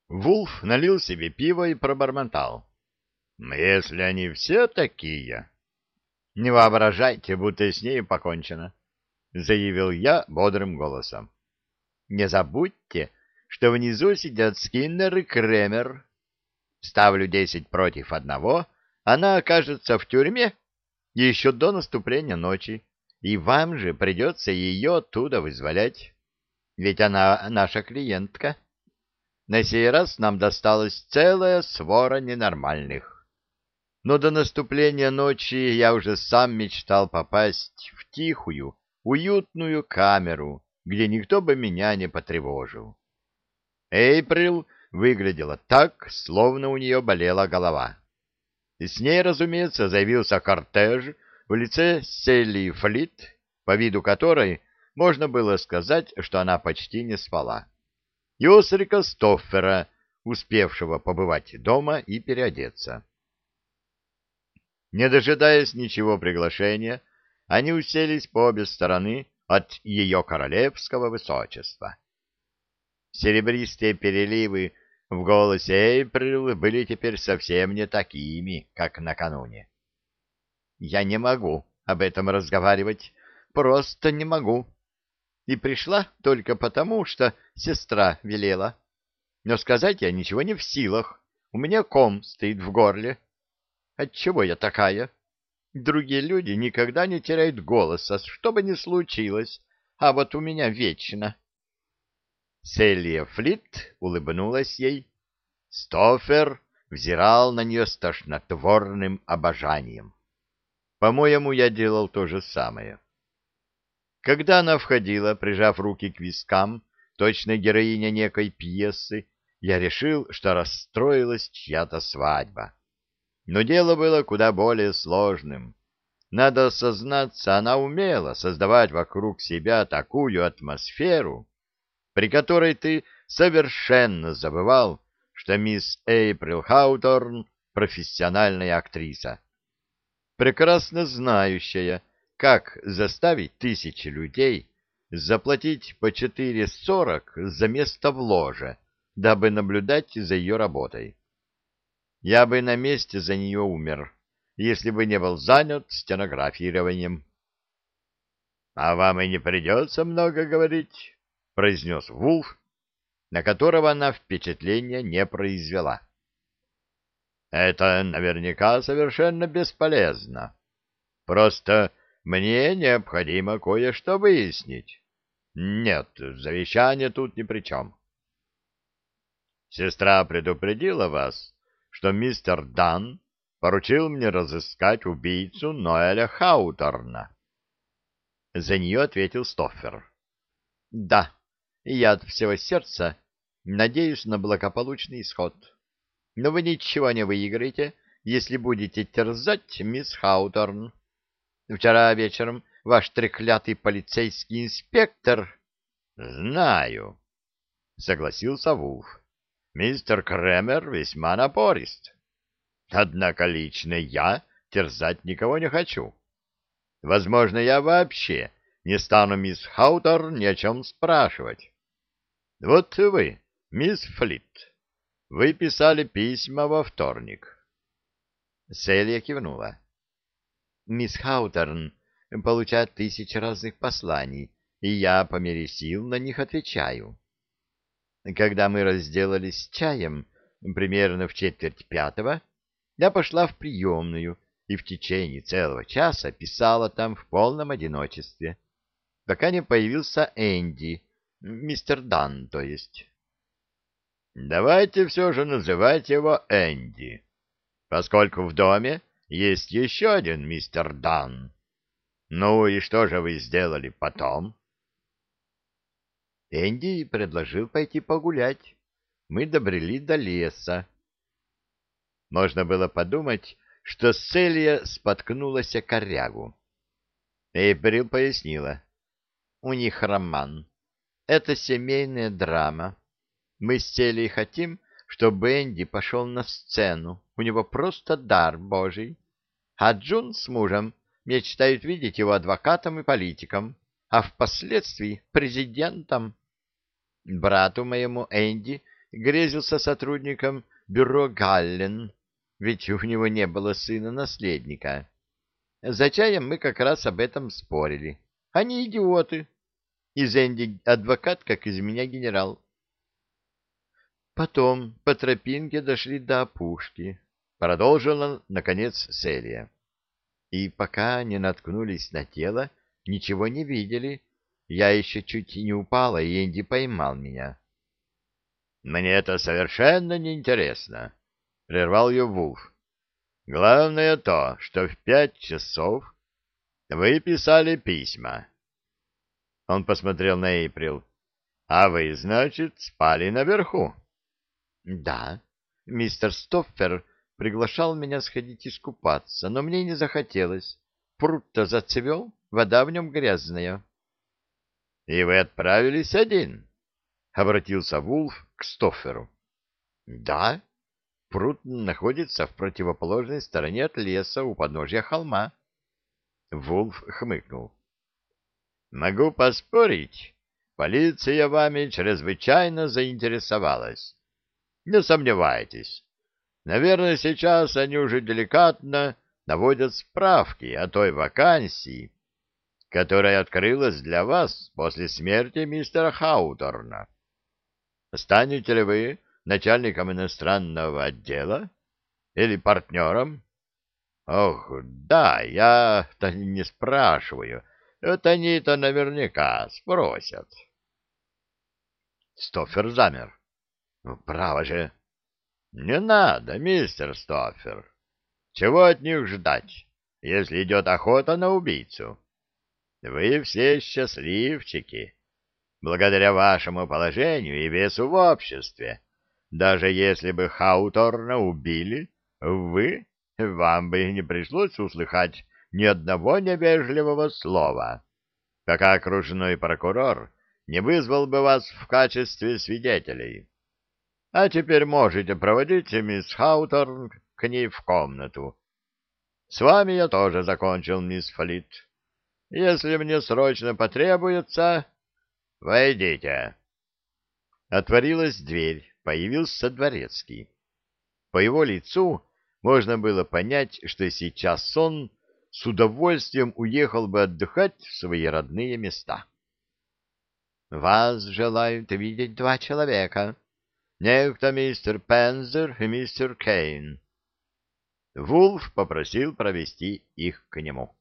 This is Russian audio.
Вулф налил себе пиво и пробормотал. Если они все такие... Не воображайте, будто с ней покончено, заявил я бодрым голосом. Не забудьте, что внизу сидят Скиннер и Кремер. Ставлю 10 против одного, она окажется в тюрьме еще до наступления ночи, и вам же придется ее оттуда вызволять, ведь она наша клиентка. На сей раз нам досталась целая свора ненормальных. Но до наступления ночи я уже сам мечтал попасть в тихую, уютную камеру, где никто бы меня не потревожил. Эйприл выглядела так, словно у нее болела голова. И с ней, разумеется, заявился кортеж в лице Селли Флит, по виду которой можно было сказать, что она почти не спала, и Осрика Стоффера, успевшего побывать дома и переодеться. Не дожидаясь ничего приглашения, они уселись по обе стороны от ее королевского высочества. Серебристые переливы в голосе Эйприл были теперь совсем не такими, как накануне. «Я не могу об этом разговаривать, просто не могу. И пришла только потому, что сестра велела. Но сказать я ничего не в силах, у меня ком стоит в горле. Отчего я такая? Другие люди никогда не теряют голоса, что бы ни случилось, а вот у меня вечно». Селия Флит улыбнулась ей. Стоффер взирал на нее с тошнотворным обожанием. По-моему, я делал то же самое. Когда она входила, прижав руки к вискам, точно героиня некой пьесы, я решил, что расстроилась чья-то свадьба. Но дело было куда более сложным. Надо сознаться, она умела создавать вокруг себя такую атмосферу, при которой ты совершенно забывал, что мисс Эйприл Хауторн — профессиональная актриса, прекрасно знающая, как заставить тысячи людей заплатить по 4,40 за место в ложе, дабы наблюдать за ее работой. Я бы на месте за нее умер, если бы не был занят стенографированием. — А вам и не придется много говорить, — произнес Вулф, на которого она впечатления не произвела. Это наверняка совершенно бесполезно. Просто мне необходимо кое-что выяснить. Нет, завещание тут ни при чем. Сестра предупредила вас, что мистер Дан поручил мне разыскать убийцу Ноэля Хауторна. За нее ответил Стоффер. Да, я от всего сердца надеюсь на благополучный исход. Но вы ничего не выиграете, если будете терзать мисс Хауторн. Вчера вечером ваш треклятый полицейский инспектор... — Знаю, — согласился Вулф. — Мистер Кремер весьма напорист. Однако лично я терзать никого не хочу. Возможно, я вообще не стану мисс Хауторн ни о чем спрашивать. Вот вы, мисс Флит, вы писали письма во вторник. Селия кивнула. Мисс Хауторн получает 1000 разных посланий, и я по мере сил на них отвечаю. Когда мы разделались с чаем, примерно в 4:45, я пошла в приемную и в течение целого часа писала там в полном одиночестве, пока не появился Энди, мистер Дан, то есть. Давайте все же называть его Энди, поскольку в доме есть еще один мистер Дан. Ну и что же вы сделали потом? Энди предложил пойти погулять. Мы добрели до леса. Можно было подумать, что Селия споткнулась о корягу. Эйприл пояснила. У них роман. Это семейная драма. Мы с Селией хотим, чтобы Энди пошел на сцену. У него просто дар божий. А Джун с мужем мечтают видеть его адвокатом и политиком, а впоследствии президентом. Брату моему Энди грезился сотрудником бюро Галлен, ведь у него не было сына-наследника. За чаем мы как раз об этом спорили. Они идиоты. Из Энди адвокат, как из меня генерал. Потом по тропинке дошли до опушки. Продолжила, наконец, Селия. И пока не наткнулись на тело, ничего не видели. Я еще чуть не упала, и Энди поймал меня. — Мне это совершенно неинтересно, — прервал ее Вулф. — Главное то, что в 5 часов вы писали письма. Он посмотрел на Эйприл. — А вы, значит, спали наверху? — Да. Мистер Стоффер приглашал меня сходить искупаться, но мне не захотелось. Пруд-то зацвел, вода в нем грязная. — И вы отправились один? — обратился Вулф к Стофферу. — Да. Пруд находится в противоположной стороне от леса у подножья холма. Вулф хмыкнул. — Могу поспорить, полиция вами чрезвычайно заинтересовалась. Не сомневайтесь. Наверное, сейчас они уже деликатно наводят справки о той вакансии, которая открылась для вас после смерти мистера Хауторна. Станете ли вы начальником иностранного отдела или партнером? Ох, да, я-то не спрашиваю. Это они-то наверняка спросят. Стоффер замер. Право же. Не надо, мистер Стоффер. Чего от них ждать, если идет охота на убийцу? Вы все счастливчики. Благодаря вашему положению и весу в обществе. Даже если бы Хауторна убили, вам бы не пришлось услыхать ни одного невежливого слова, пока окружной прокурор не вызвал бы вас в качестве свидетелей. А теперь можете проводить мисс Хауторн к ней в комнату. С вами я тоже закончил, мисс Флит. Если мне срочно потребуется, войдите. Отворилась дверь, появился дворецкий. По его лицу можно было понять, что сейчас он с удовольствием уехал бы отдыхать в свои родные места. «Вас желают видеть 2 человека. Некто мистер Пензер и мистер Кейн». Вулф попросил провести их к нему.